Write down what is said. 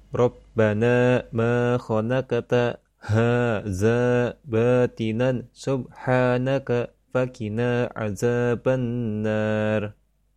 ربنا ما خلقت هذا باطلا سبحانك فقنا عذاب النار